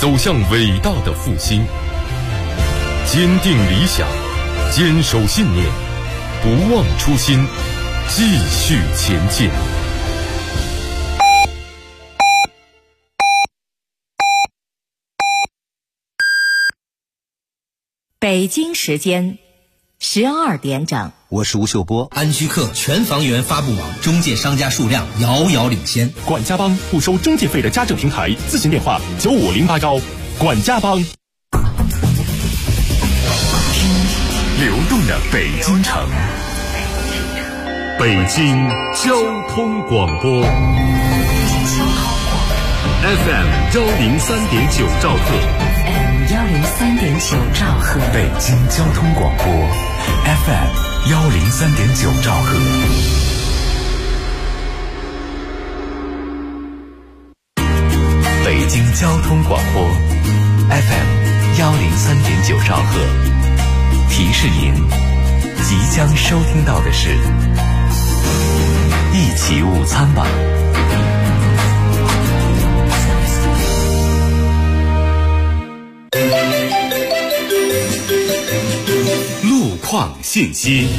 走向伟大的复兴。坚定理想，坚守信念，不忘初心，继续前进。 北京时间12点整， 我是吴秀波。 安居客全房源发布网中介商家数量遥遥领先。 管家帮不收中介费的家政平台，咨询电话9508管家帮。 流动的北京城，北京交通广播 FM103.9兆赫 103.9兆赫， 北京交通广播 FM103.9兆赫。北京交通广播 FM103.9兆赫。提示您，即将收听到的是一起午餐吧。 路况信息。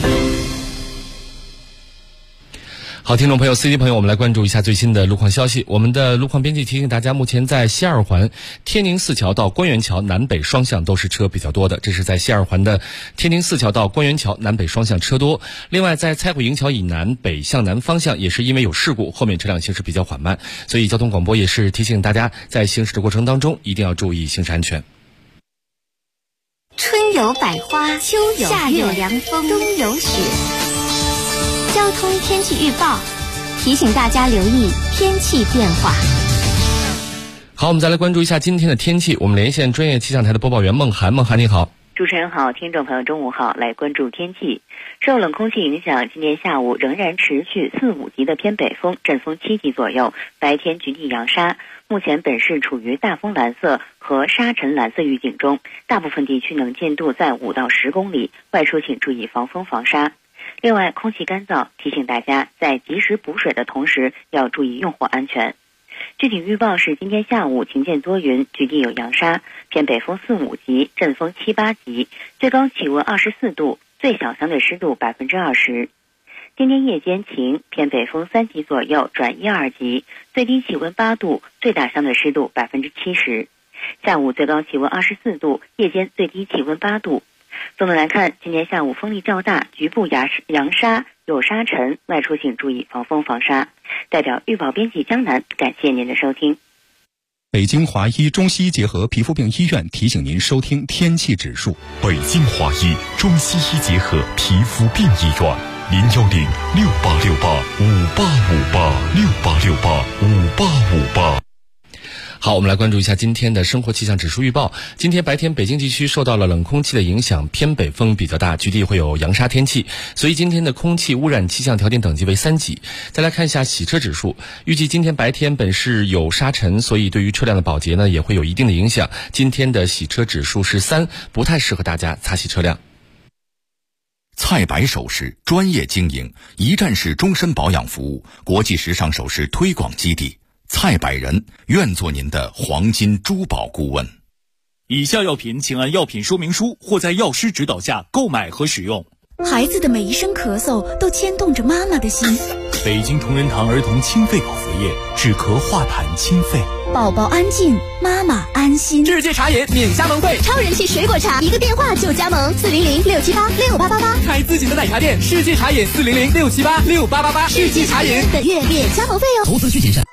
好，听众朋友、司机朋友，我们来关注一下最新的路况消息。我们的路况编辑提醒大家，目前在西二环天宁四桥到官园桥南北双向都是车比较多的，这是在西二环的天宁四桥到官园桥南北双向车多。另外，在蔡虎营桥以南北向南方向也是因为有事故，后面车辆行驶比较缓慢，所以交通广播也是提醒大家，在行驶的过程当中一定要注意行驶安全。 春有百花，秋有夏有凉风，冬有雪。交通天气预报提醒大家留意天气变化。 好，我们再来关注一下今天的天气。我们连线专业气象台的播报员孟涵。孟涵你好。 主持人好，听众朋友中午好，来关注天气。受冷空气影响，今天下午仍然持续4、5级的偏北风，阵风7级左右，白天局地扬沙。目前本市处于大风蓝色和沙尘蓝色预警中，大部分地区能见度在5到10公里，外出请注意防风防沙。另外，空气干燥，提醒大家在及时补水的同时，要注意用火安全。具体预报是今天下午晴间多云，局地有扬沙，偏北风4、5级，阵风7、8级，最高气温24度，最小相对湿度20%。今天夜间晴，偏北风3级左右转1、2级，最低气温8度，最大相对湿度70%。下午最高气温24度，夜间最低气温8度。总的来看，今天下午风力较大，局部扬沙，有沙尘，外出请注意防风防沙。代表预报编辑江南，感谢您的收听。 北京华医中西医结合皮肤病医院提醒您收听天气指数。 北京华医中西医结合皮肤病医院，010-6868-5858，6868-5858。 好，我们来关注一下今天的生活气象指数预报。今天白天北京地区受到了冷空气的影响，偏北风比较大，局地会有扬沙天气，所以今天的空气污染气象条件等级为3级。再来看一下洗车指数，预计今天白天本市有沙尘，所以对于车辆的保洁呢也会有一定的影响。今天的洗车指数是3，不太适合大家擦洗车辆。 蔡白首饰专业经营，一站式终身保养服务，国际时尚首饰推广基地。蔡百人愿做您的黄金珠宝顾问。 以下药品请按药品说明书或在药师指导下购买和使用。 孩子的每一声咳嗽都牵动着妈妈的心。 北京同仁堂儿童清肺口服液，止咳化痰清肺。 宝宝安静，妈妈安心。 世界茶饮免加盟费， 超人气水果茶，一个电话就加盟，400-678-6888。 开自己的奶茶店，世界茶饮400-678-6888。世界茶饮本月免加盟费哦。 投资需谨慎。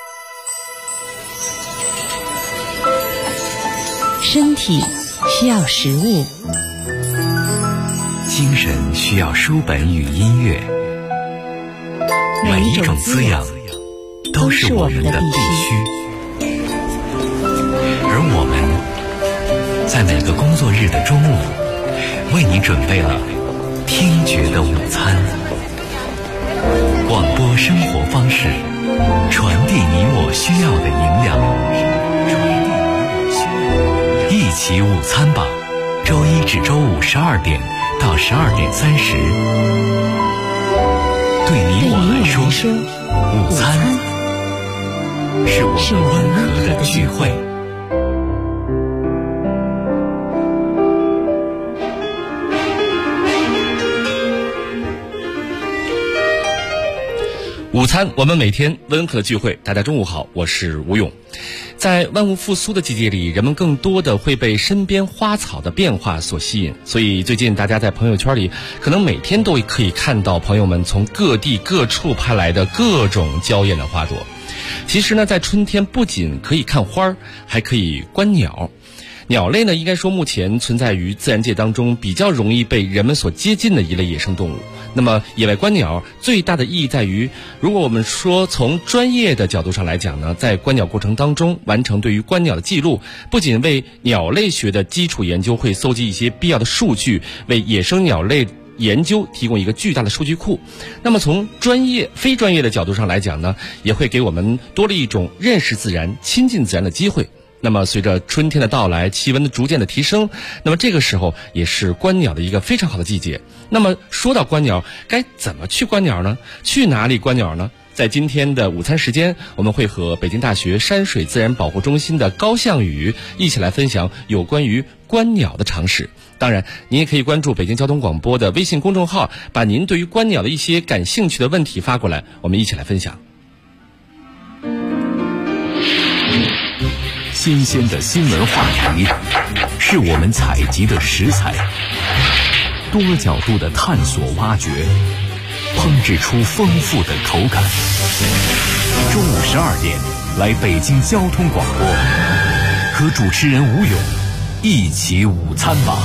身体需要食物， 精神需要书本与音乐，每一种滋养都是我们的必须。而我们在每个工作日的中午，为你准备了听觉的午餐。广播生活方式，传递你我需要的营养。一起午餐吧，周一至周五12点到12点30。对你我来说，午餐是我们温和的聚会。 餐，我们每天温和的聚会。大家中午好，我是吴勇。在万物复苏的季节里，人们更多的会被身边花草的变化所吸引，所以最近大家在朋友圈里可能每天都可以看到朋友们从各地各处派来的各种娇艳的花朵。其实呢，在春天不仅可以看花，还可以观鸟。鸟类呢，应该说目前存在于自然界当中比较容易被人们所接近的一类野生动物。那么野外观鸟最大的意义在于，如果我们说从专业的角度上来讲呢，在观鸟过程当中完成对于观鸟的记录，不仅为鸟类学的基础研究会搜集一些必要的数据，为野生鸟类研究提供一个巨大的数据库。那么从专业非专业的角度上来讲呢，也会给我们多了一种认识自然亲近自然的机会。那么随着春天的到来，气温的逐渐的提升，那么这个时候也是观鸟的一个非常好的季节。那么说到观鸟，该怎么去观鸟呢？去哪里观鸟呢？在今天的午餐时间，我们会和北京大学山水自然保护中心的高向宇一起来分享有关于观鸟的常识。当然，您也可以关注北京交通广播的微信公众号，把您对于观鸟的一些感兴趣的问题发过来，我们一起来分享。 新鲜的新闻话题是我们采集的食材，多角度的探索挖掘，烹制出丰富的口感。中午12点，来北京交通广播，和主持人吴勇一起午餐吧。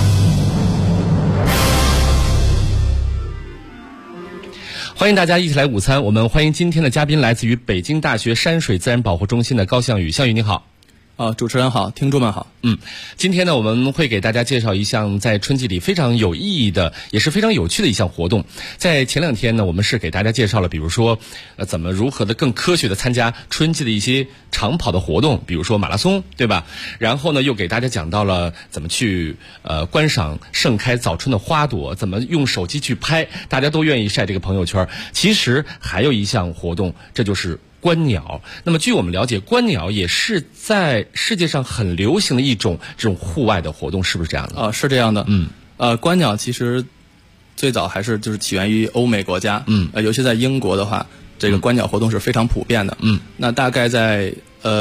欢迎大家一起来午餐，我们欢迎今天的嘉宾来自于北京大学山水自然保护中心的高向宇。向宇你好。 主持人好，听众们好。 今天呢，我们会给大家介绍一项在春季里非常有意义的，也是非常有趣的一项活动。在前2天呢，我们是给大家介绍了，比如说，怎么如何的更科学的参加春季的一些长跑的活动，比如说马拉松，对吧？然后呢，又给大家讲到了怎么去观赏盛开早春的花朵，怎么用手机去拍，大家都愿意晒这个朋友圈。其实还有一项活动，这就是观鸟。那么据我们了解，观鸟也是在世界上很流行的一种这种户外的活动，是不是这样的？ 是这样的。观鸟其实最早还是就是起源于欧美国家。尤其在英国的话，这个观鸟活动是非常普遍的。那大概在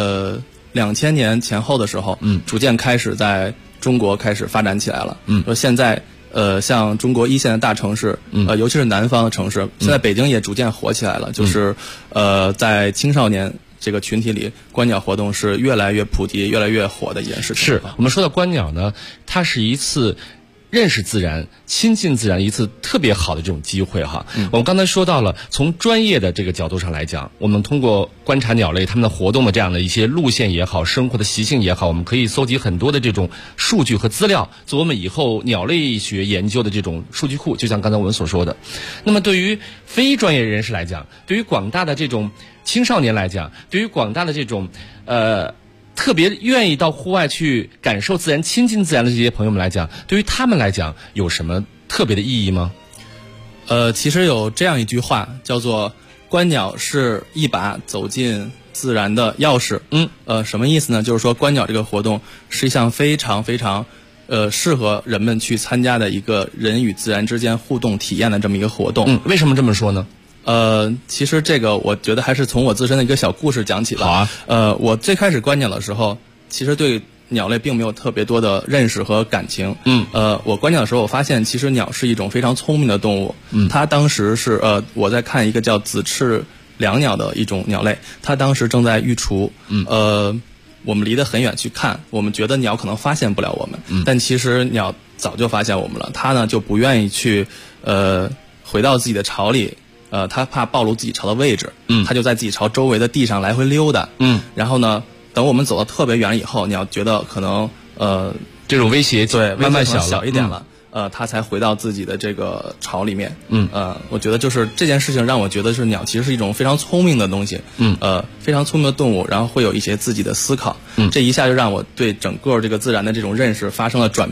2000年前后的时候，逐渐开始在中国开始发展起来了。现在像中国1线的大城市，尤其是南方的城市，现在北京也逐渐火起来了。就是在青少年这个群体里，观鸟活动是越来越普及、越来越火的一件事情。 是我们说到观鸟呢，它是一次认识自然、亲近自然一次特别好的这种机会哈。我们刚才说到了，从专业的这个角度上来讲，我们通过观察鸟类它们的活动的这样的一些路线也好，生活的习性也好，我们可以搜集很多的这种数据和资料，做我们以后鸟类学研究的这种数据库。就像刚才我们所说的，那么对于非专业人士来讲，对于广大的这种青少年来讲，对于广大的这种特别愿意到户外去感受自然、亲近自然的这些朋友们来讲，对于他们来讲有什么特别的意义吗？ 其实有这样一句话叫做观鸟是一把走进自然的钥匙。什么意思呢？就是说观鸟这个活动是一项非常非常适合人们去参加的一个人与自然之间互动体验的这么一个活动。 为什么这么说呢？ 其实这个我觉得还是从我自身的一个小故事讲起吧。 好啊。 我最开始观鸟的时候，其实对鸟类并没有特别多的认识和感情。我观鸟的时候，我发现其实鸟是一种非常聪明的动物。它当时是我在看一个叫紫翅椋鸟的一种鸟类，它当时正在育雏。我们离得很远去看，我们觉得鸟可能发现不了我们，但其实鸟早就发现我们了。它呢就不愿意去回到自己的巢里。他怕暴露自己巢的位置，他就在自己巢周围的地上来回溜达，然后呢，等我们走到特别远以后，鸟觉得可能这种威胁对慢慢小一点了，他才回到自己的这个巢里面。我觉得就是这件事情让我觉得是鸟其实是一种非常聪明的东西，非常聪明的动物，然后会有一些自己的思考，这一下就让我对整个这个自然的这种认识发生了转变。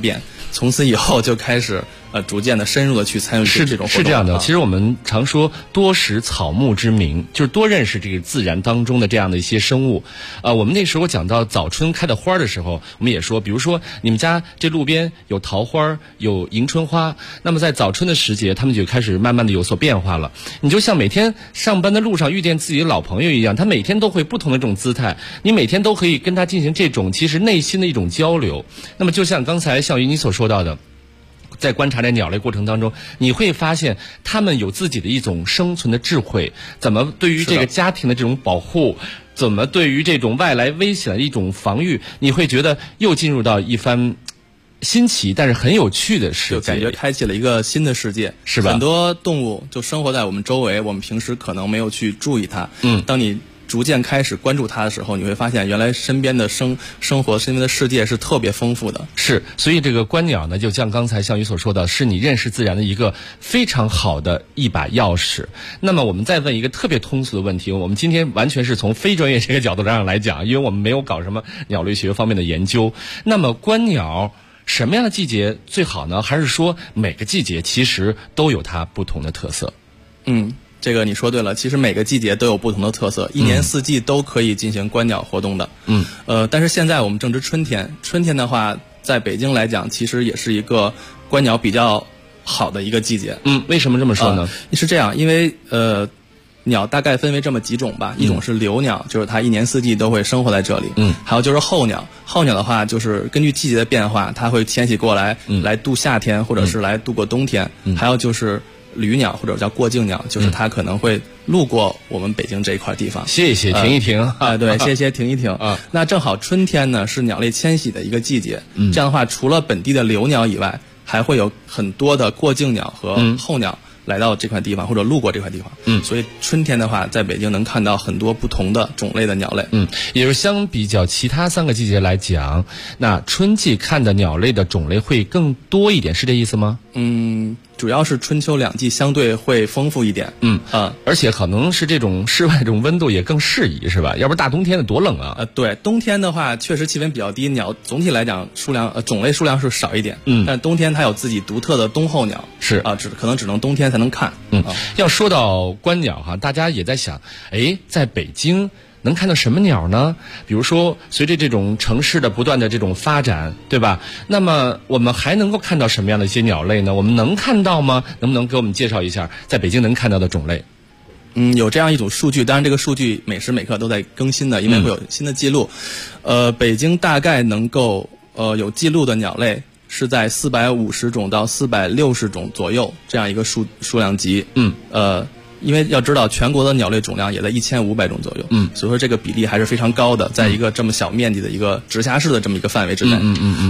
从此以后就开始逐渐的深入的去参与这种活动。 是这样的，其实我们常说多识草木之名，就是多认识这个自然当中的这样的一些生物。我们那时候讲到早春开的花的时候，我们也说，比如说你们家这路边有桃花，有迎春花，那么在早春的时节，它们就开始慢慢的有所变化了。你就像每天上班的路上遇见自己的老朋友一样，他每天都会不同的这种姿态，你每天都可以跟他进行这种其实内心的一种交流。那么就像刚才笑宇你所说到的，在观察这鸟类过程当中，你会发现它们有自己的一种生存的智慧，怎么对于这个家庭的这种保护，怎么对于这种外来危险的一种防御，你会觉得又进入到一番新奇但是很有趣的世界， 就感觉开启了一个新的世界， 是吧？ 很多动物就生活在我们周围，我们平时可能没有去注意它。当你逐渐开始关注它的时候，你会发现原来身边的生活身边的世界是特别丰富的。 是，所以这个观鸟呢，就像刚才向宇所说的，是你认识自然的一个非常好的一把钥匙。那么我们再问一个特别通俗的问题，我们今天完全是从非专业这个角度上来讲，因为我们没有搞什么鸟类学方面的研究。那么观鸟什么样的季节最好呢？还是说每个季节其实都有它不同的特色？ 这个你说对了，其实每个季节都有不同的特色，一年四季都可以进行观鸟活动的。但是现在我们正值春天，春天的话，在北京来讲，其实也是一个观鸟比较好的一个季节。 为什么这么说呢？ 是这样，因为鸟大概分为这么几种吧，一种是留鸟，就是它一年四季都会生活在这里。还有就是候鸟，候鸟的话就是根据季节的变化，它会迁徙过来，来度夏天或者是来度过冬天。还有就是旅鸟或者叫过境鸟，就是它可能会路过我们北京这一块地方， 歇一歇，停一停。 对，歇一歇，停一停。那正好春天呢是鸟类迁徙的一个季节，这样的话，除了本地的留鸟以外，还会有很多的过境鸟和候鸟来到这块地方或者路过这块地方。所以春天的话，在北京能看到很多不同的种类的鸟类。 也就是相比较其他3个季节来讲，那春季看的鸟类的种类会更多一点，是这意思吗？ 主要是春秋两季相对会丰富一点。 而且可能是这种室外这种温度也更适宜，是吧？要不然大冬天的多冷啊。 对，冬天的话确实气温比较低，鸟总体来讲种类数量是少一点。但冬天它有自己独特的冬候鸟， 是可能只能冬天才能看。 要说到观鸟哈，大家也在想，在北京能看到什么鸟呢？比如说随着这种城市的不断的这种发展，对吧？那么我们还能够看到什么样的一些鸟类呢？我们能看到吗？能不能给我们介绍一下在北京能看到的种类？ 有这样一种数据，当然这个数据每时每刻都在更新的，因为会有新的记录。北京大概能够有记录的鸟类是在450种到460种左右这样一个数量级。因为要知道全国的鸟类总量也在1500种左右。所以说这个比例还是非常高的，在一个这么小面积的一个直辖市的这么一个范围之内。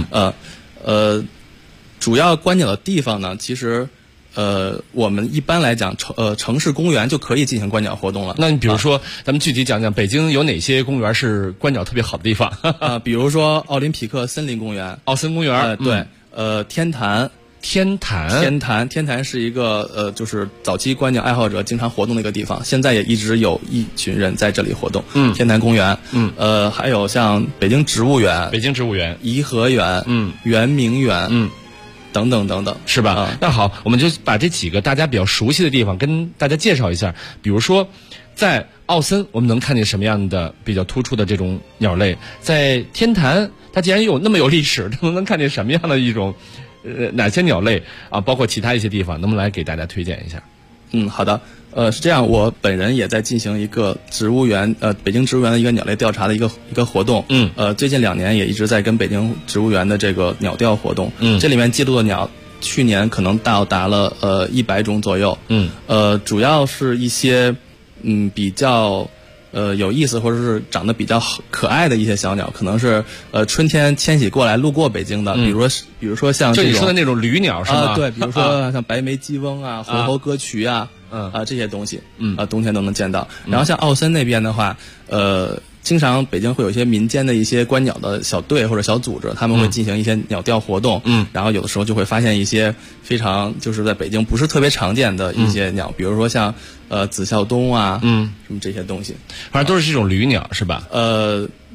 主要观鸟的地方呢，其实我们一般来讲城市公园就可以进行观鸟活动了。 那你比如说咱们具体讲讲北京有哪些公园是观鸟特别好的地方？ 比如说奥林匹克森林公园。 奥森公园。 对。天坛是一个就是早期观鸟爱好者经常活动的一个地方，现在也一直有一群人在这里活动。天坛公园。还有像北京植物园、颐和园、圆明园。等等等等， 是吧？那好，我们就把这几个大家比较熟悉的地方跟大家介绍一下。比如说，在奥森，我们能看见什么样的比较突出的这种鸟类？在天坛，它既然有那么有历史，能看见什么样的一种哪些鸟类啊？包括其他一些地方，能不能来给大家推荐一下？ 好的。是这样，我本人也在进行一个植物园北京植物园的一个鸟类调查的一个活动。最近2年也一直在跟北京植物园的这个鸟调活动。这里面记录的鸟去年可能到达了100种左右。主要是一些比较有意思或者是长得比较可爱的一些小鸟，可能是春天迁徙过来路过北京的。比如说像这种就你说的那种旅鸟是吗？ 对，比如说像白眉鸡翁啊、回头歌渠啊。这些东西，冬天都能见到。然后像奥森那边的话，经常北京会有一些民间的一些观鸟的小队或者小组织，他们会进行一些鸟调活动。然后有的时候就会发现一些非常就是在北京不是特别常见的一些鸟，比如说像紫啸东啊，什么这些东西， 反正都是这种旅鸟是吧？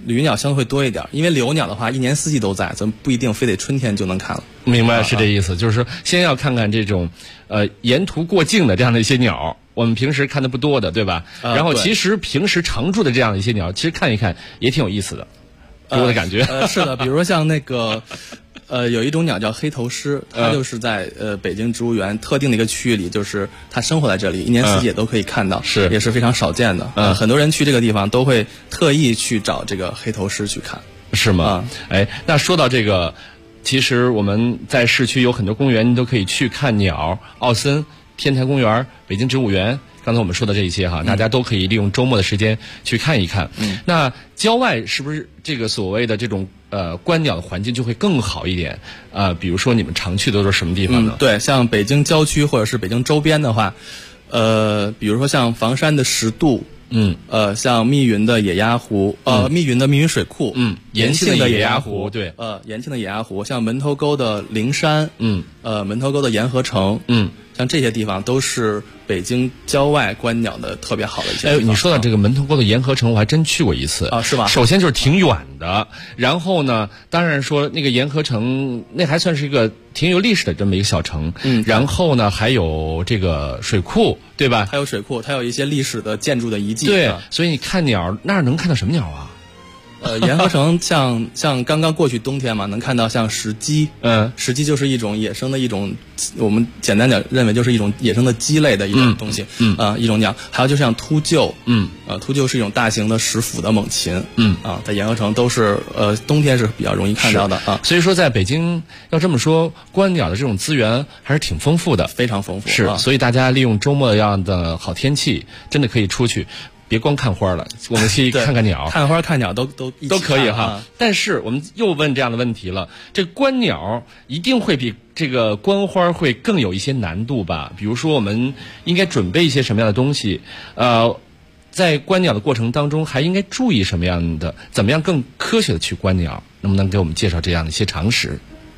旅鸟相对会多一点，因为留鸟的话，一年四季都在，咱们不一定非得春天就能看了。 明白，是这意思，就是说先要看看这种沿途过境的这样的一些鸟，我们平时看的不多的，对吧？然后其实平时常驻的这样的一些鸟，其实看一看也挺有意思的，给我的感觉。 是的，比如说像那个。有一种鸟叫黑头狮，它就是在北京植物园特定的一个区域里，就是它生活在这里，一年四季也都可以看到，也是非常少见的。很多人去这个地方都会特意去找这个黑头狮去看， 是吗？哎，那说到这个，其实我们在市区有很多公园，你都可以去看鸟，奥森、天坛公园、北京植物园。刚才我们说的这一些哈，大家都可以利用周末的时间去看一看。那郊外是不是这个所谓的这种观鸟的环境就会更好一点？比如说你们常去的都是什么地方呢？ 对，像北京郊区或者是北京周边的话，比如说像房山的10渡，像密云的野鸭湖，密云的密云水库，延庆的野鸭湖， 对， 延庆的野鸭湖，像门头沟的灵山，门头沟的沿河城，像这些地方都是北京郊外观鸟的特别好的一些地方。 你说到这个门头沟的沿河城，我还真去过一次是吧？ 首先就是挺远的，然后呢，当然说那个沿河城那还算是一个挺有历史的这么一个小城，然后呢还有这个水库，对吧？ 还有水库，它有一些历史的建筑的遗迹。 对，所以你看鸟那儿能看到什么鸟啊？ 沿河城像刚刚过去冬天嘛，能看到像石鸡，石鸡就是一种野生的一种，我们简单点认为就是一种野生的鸡类的一种东西，一种鸟。还有就像秃鹫，秃鹫是一种大型的食腐的猛禽，在沿河城都是冬天是比较容易看到的啊。 所以说在北京要这么说，观鸟的这种资源还是挺丰富的， 非常丰富。 是，所以大家利用周末这样的好天气，真的可以出去。别光看花了，我们去看看鸟， 看花看鸟都可以哈。但是我们又问这样的问题了，这观鸟一定会比这个观花会更有一些难度吧？比如说我们应该准备一些什么样的东西？在观鸟的过程当中还应该注意什么样的？怎么样更科学的去观鸟？能不能给我们介绍这样的一些常识？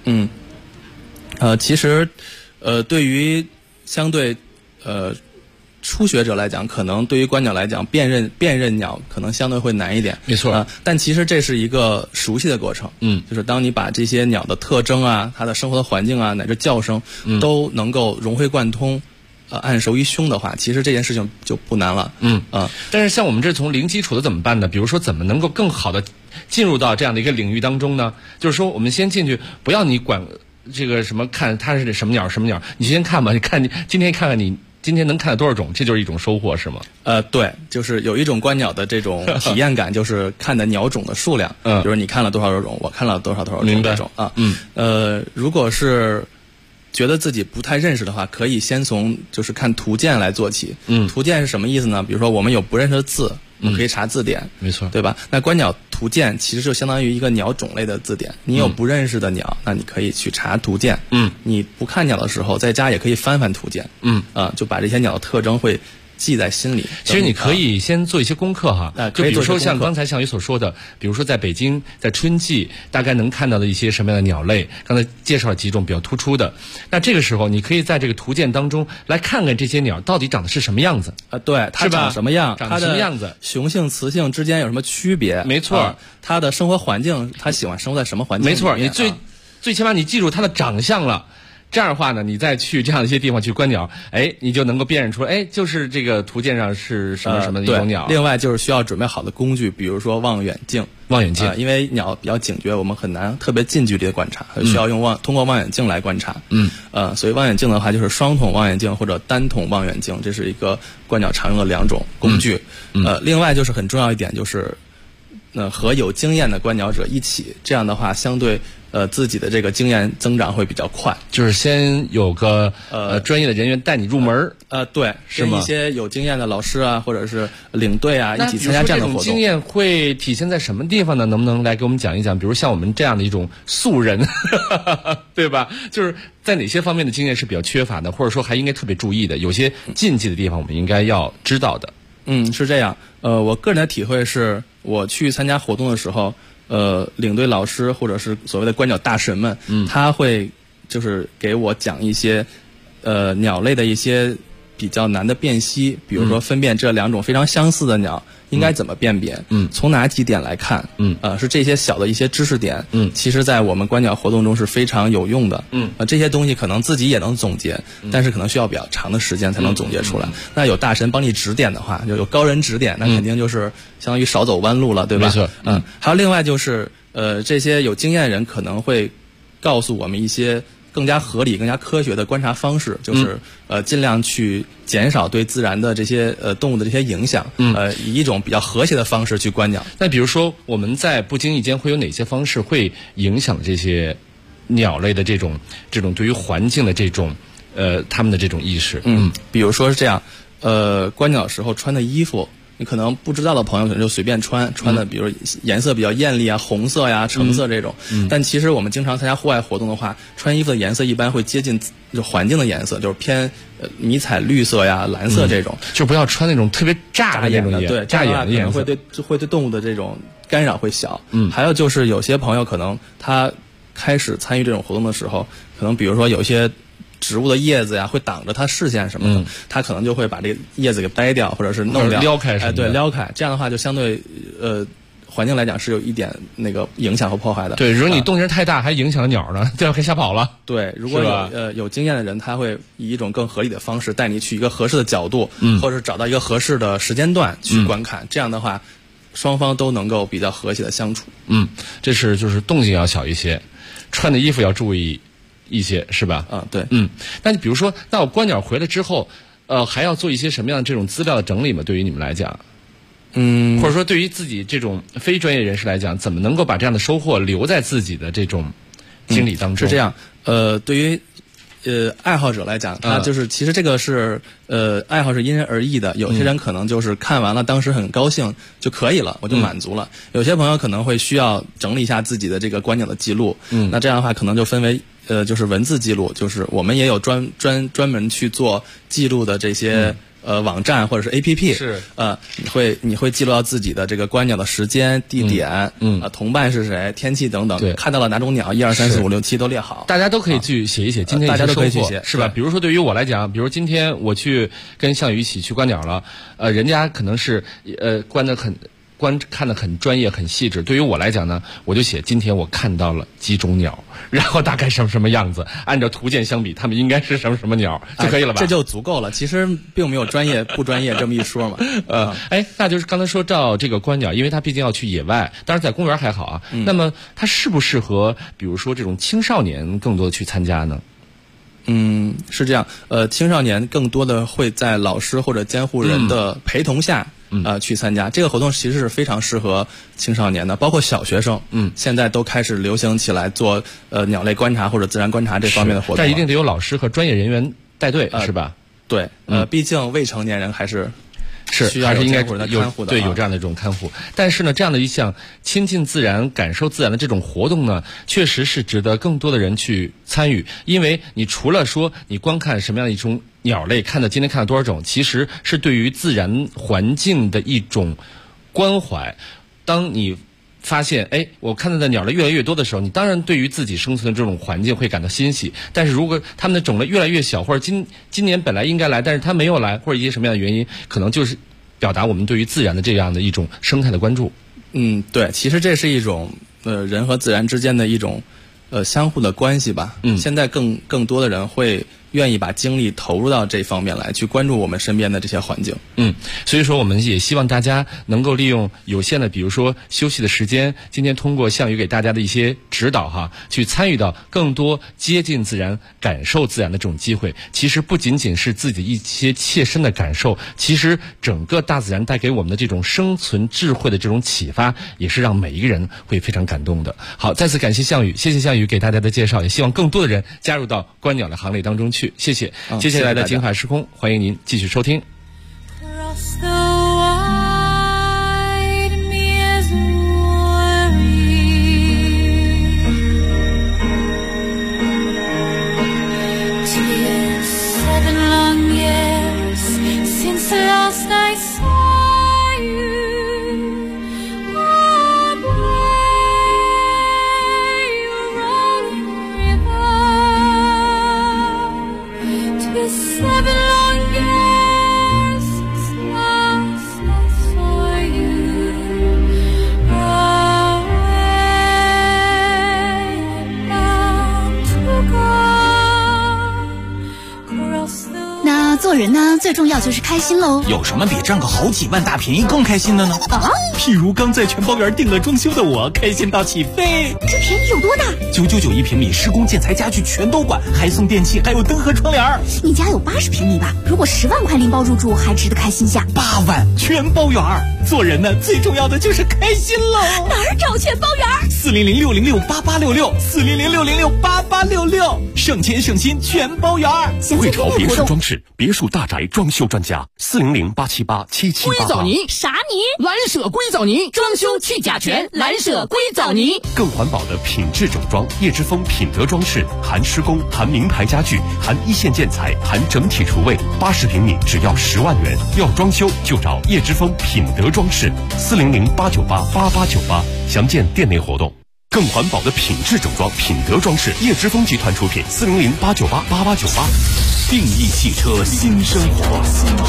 其实对于相对初学者来讲，可能对于观鸟来讲，辨认鸟可能相对会难一点。 没错， 但其实这是一个熟悉的过程。就是当你把这些鸟的特征啊、它的生活的环境啊，乃至叫声，都能够融会贯通，按熟于胸的话，其实这件事情就不难了。 但是像我们这从零基础的怎么办呢？比如说怎么能够更好的进入到这样的一个领域当中呢？就是说我们先进去，不要你管这个什么看它是什么鸟什么鸟，你先看吧，你看你今天看看你今天能看到多少种，这就是一种收获，是吗？ 对，就是有一种观鸟的这种体验感，就是看的鸟种的数量。比如你看了多少种，我看了多少种这种啊。如果是觉得自己不太认识的话，可以先从就是看图鉴来做起。图鉴是什么意思呢？比如说我们有不认识的字，我们可以查字典， 没错， 对吧？那观鸟图鉴其实就相当于一个鸟种类的字典。你有不认识的鸟，那你可以去查图鉴。你不看鸟的时候，在家也可以翻翻图鉴。就把这些鸟的特征会记在心里。 其实你可以先做一些功课哈，就比如说像刚才向宇所说的，比如说在北京在春季大概能看到的一些什么样的鸟类，刚才介绍了几种比较突出的，那这个时候你可以在这个图鉴当中来看看这些鸟到底长得是什么样子对，它长什么样， 长什么样子， 雄性雌性之间有什么区别？ 没错， 它的生活环境，它喜欢生活在什么环境里面？ 没错，你最起码你记住它的长相了。这样的话呢，你再去这样一些地方去观鸟，你就能够辨认出，就是这个图鉴上是什么什么一种鸟。 另外就是需要准备好的工具，比如说望远镜。因为鸟比较警觉，我们很难特别近距离的观察，需要通过望远镜来观察。所以望远镜的话，就是双筒望远镜或者单筒望远镜，这是一个观鸟常用的两种工具。另外就是很重要一点就是，和有经验的观鸟者一起，这样的话相对。自己的这个经验增长会比较快， 就是先有个专业的人员带你入门对， 是吗？ 一些有经验的老师啊，或者是领队啊，一起参加这样的活动。 经验会体现在什么地方呢？能不能来给我们讲一讲？比如像我们这样的一种素人，对吧？就是在哪些方面的经验是比较缺乏的，或者说还应该特别注意的？有些禁忌的地方，我们应该要知道的。 是这样。我个人的体会是，我去参加活动的时候。领队老师或者是所谓的观鸟大神们，他会就是给我讲一些鸟类的一些比较难的辨析，比如说分辨这两种非常相似的鸟应该怎么辨别，从哪几点来看，是这些小的一些知识点，其实在我们观鸟活动中是非常有用的，这些东西可能自己也能总结，但是可能需要比较长的时间才能总结出来。那有大神帮你指点的话，就有高人指点，那肯定就是相当于少走弯路了，对吧？ 没错， 还有另外就是这些有经验的人可能会告诉我们一些更加合理、更加科学的观察方式，就是尽量去减少对自然的这些动物的这些影响，以一种比较和谐的方式去观鸟。 那比如说我们在不经意间会有哪些方式会影响这些鸟类的这种对于环境的这种他们的这种意识？ 比如说是这样，观鸟时候穿的衣服。你可能不知道的朋友可能就随便穿的，比如颜色比较艳丽啊，红色呀、橙色这种。但其实我们经常参加户外活动的话，穿衣服的颜色一般会接近就环境的颜色，就是偏迷彩绿色呀、蓝色这种。 就不要穿那种特别炸的那种对， 扎眼的颜色， 会对动物的这种干扰会小。还有就是有些朋友可能他开始参与这种活动的时候，可能比如说有些植物的叶子呀会挡着它视线什么的，它可能就会把这个叶子给掰掉，或者是弄掉、 撩开什么的。 对，撩开，这样的话就相对环境来讲是有一点那个影响和破坏的。 对，如果你动静太大，还影响了鸟呢，这样可以吓跑了。 对，如果有经验的人，他会以一种更合理的方式带你去一个合适的角度，或者是找到一个合适的时间段去观看，这样的话，双方都能够比较和谐的相处。 这是就是动静要小一些，穿的衣服要注意一些，是吧？ 对。 那你比如说，那我观鸟回来之后，还要做一些什么样的这种资料的整理吗？对于你们来讲，或者说对于自己这种非专业人士来讲，怎么能够把这样的收获留在自己的这种经历当中？ 是这样，对于爱好者来讲，他就是其实这个是爱好是因人而异的。有些人可能就是看完了当时很高兴就可以了，我就满足了。有些朋友可能会需要整理一下自己的这个观鸟的记录。那这样的话可能就分为就是文字记录，就是我们也有专门去做记录的这些网站或者是 APP， 是你会记录到自己的这个观鸟的时间、地点，同伴是谁、天气等等，看到了哪种鸟，1、2、3、4、5、6、7都列好。 大家都可以去写一写今天大家都可以去写， 是吧？比如说对于我来讲，比如今天我去跟项羽一起去观鸟了，人家可能是看得很专业很细致，对于我来讲呢，我就写今天我看到了几种鸟，然后大概什么样子，按照图鉴相比，它们应该是什么鸟就可以了吧？ 这就足够了。其实并没有专业不专业这么一说嘛。 那就是刚才说照这个观鸟，因为它毕竟要去野外，当然在公园还好啊。那么它适不适合，比如说这种青少年更多的去参加呢？ 是这样。青少年更多的会在老师或者监护人的陪同下。去参加这个活动，其实是非常适合青少年的，包括小学生。现在都开始流行起来做鸟类观察或者自然观察这方面的活动。 但一定得有老师和专业人员带队，是吧？ 对，毕竟未成年人还是需要还是应该有看护的， 对，有这样的这种看护。但是呢，这样的一项亲近自然、感受自然的这种活动呢，确实是值得更多的人去参与。因为你除了说你观看什么样的一种鸟类，今天看了多少种，其实是对于自然环境的一种关怀。当你发现我看到的鸟类越来越多的时候，你当然对于自己生存的这种环境会感到欣喜。但是如果它们的种类越来越小，或者今年本来应该来，但是它没有来，或者一些什么样的原因，可能就是表达我们对于自然的这样的一种生态的关注。 对，其实这是一种人和自然之间的一种相互的关系吧。现在更多的人会愿意把精力投入到这方面来，去关注我们身边的这些环境。 所以说我们也希望大家能够利用有限的，比如说休息的时间，今天通过项羽给大家的一些指导去参与到更多接近自然、感受自然的这种机会。其实不仅仅是自己一些切身的感受，其实整个大自然带给我们的这种生存智慧的这种启发，也是让每一个人会非常感动的。好，再次感谢项羽，谢谢项羽给大家的介绍，也希望更多的人加入到观鸟的行列当中去。谢谢。接下来的金海时空，欢迎您继续收听。 7 long years 做人呢，最重要就是开心喽。 有什么比挣个好几万大便宜更开心的呢？ 啊， 譬如刚在全包园订了装修的我，开心到起飞。 这便宜有多大 ？999一平米，施工建材家具全都管，还送电器，还有灯和窗帘。 你家有80平米吧？如果10万块拎包入住，还值得开心下。 8万全包园，做人呢最重要的就是开心喽。 哪儿找全包园 ？400-606-8866，400-606-8866，省钱省心全包园。 汇潮别墅装饰，别墅大宅装修专家，400-878-7788。 硅藻泥啥泥？蓝舍硅藻泥，装修去甲醛，蓝舍硅藻泥。 更环保的品质整装，叶之峰品德装饰，含施工，含名牌家具，含一线建材，含整体厨卫，80平米只要10万元。要装修就找叶之峰品德装饰，400-898-8898，详见店内活动。更环保的品质整装，品德装饰，叶之峰集团出品，400-898-8898。定义汽车新生活。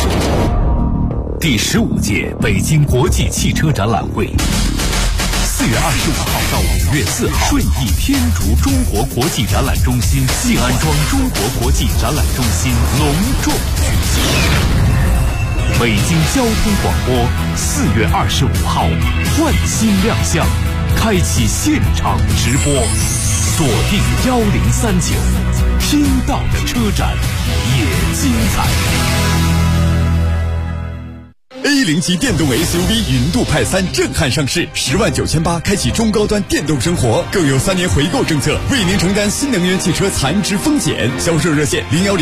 第15届北京国际汽车展览会，4月25号到5月4号，顺义天竺中国国际展览中心静安庄中国国际展览中心隆重举行。北京交通广播4月25号换新亮相，开启现场直播，锁定1039，听到的车展也精彩。A0级电动 SUV 云度派3震撼上市，10.98万开启中高端电动生活，更有3年回购政策，为您承担新能源汽车残值风险。销售热线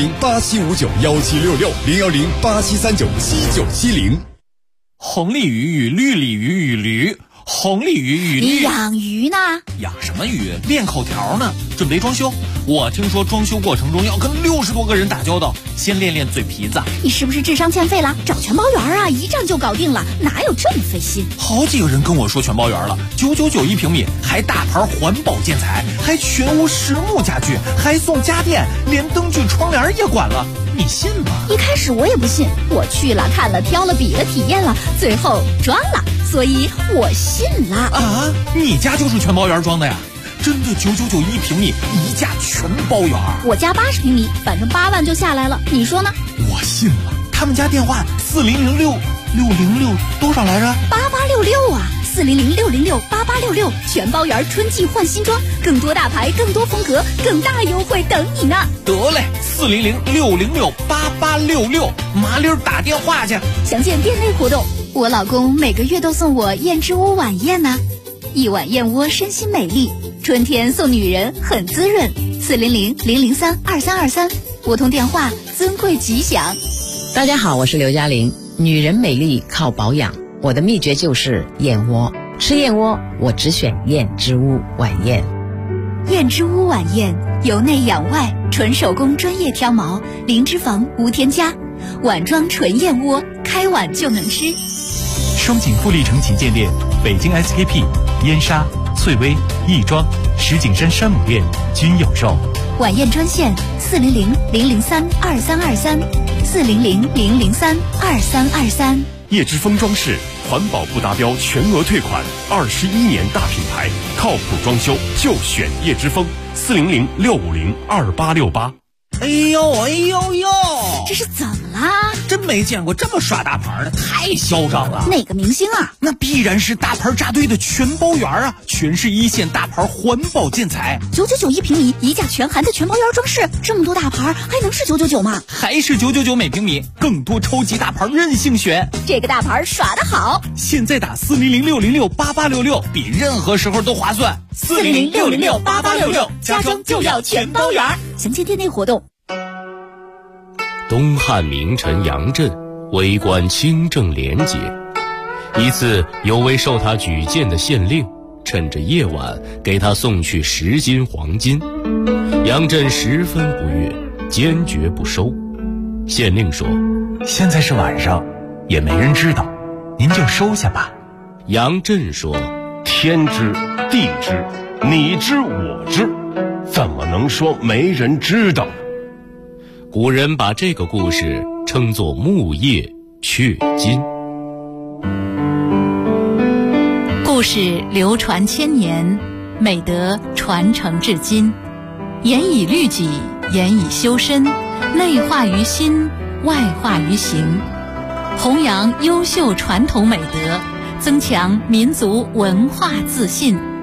010-8759-1766，010-8739-7970。 红鲤鱼与绿鲤鱼与驴，红鲤鱼与绿。 你养鱼呢？ 养什么鱼？练口条呢。准备装修，我听说装修过程中要跟60多个人打交道，先练练嘴皮子。 你是不是智商欠费了？找全包园啊，一站就搞定了，哪有这么费心？ 好几个人跟我说全包园了，999一平米，还大牌环保建材，还全屋实木家具，还送家电，连灯具窗帘也管了，你信吗？ 一开始我也不信，我去了看了挑了比了体验了，最后装了，所以我信了。 啊，你家就是全包园装的呀？真的999一平米，一价全包园。 我家80平米，反正8万就下来了，你说呢？ 我信了。他们家电话4006606多少来着 ？8866啊，400668866，全包园春季换新装，更多大牌，更多风格，更大优惠等你呢。 得嘞，400668866，麻溜打电话去。 详见店内活动。我老公每个月都送我燕之屋晚宴呢，一碗燕窝身心美丽，春天送女人很滋润。400-003-2323，拨通电话，尊贵吉祥。 大家好，我是刘嘉玲。女人美丽靠保养，我的秘诀就是燕窝。吃燕窝，我只选燕之屋晚宴。 燕之屋晚宴，由内养外，纯手工专业挑毛，零脂肪无添加，碗装纯燕窝，开碗就能吃。 双井富力城旗舰店、北京 SKP、燕莎、翠微、亦庄、石景山山姆店均有售。 晚宴专线400-003-2323，400-003-2323。 叶之峰装饰，环保不达标全额退款，21年大品牌，靠谱装修就选叶之峰，400-650-2868。 哎呦哎呦呦， 这是怎么啦？ 真没见过这么耍大牌的，太嚣张了。 哪个明星啊？ 那必然是大牌扎堆的全包园啊，全是一线大牌环保建材。 999一平米，一价全含的全包园装饰，这么多大牌还能是999吗？ 还是999每平米，更多超级大牌任性选。 这个大牌耍得好， 现在打400-606-8866，比任何时候都划算。 400-606-8866，家装就要全包园。详见店内活动。 东汉名臣杨震为官清正廉洁，一次有位受他举荐的县令趁着夜晚给他送去10斤黄金，杨震十分不悦，坚决不收。县令说： 现在是晚上，也没人知道，您就收下吧。 杨震说：天知地知，你知我知，怎么能说没人知道？古人把这个故事称作木叶雀金。 故事流传千年，美德传承至今，严以律己，严以修身，内化于心， 外化于行，弘扬优秀传统美德，增强民族文化自信。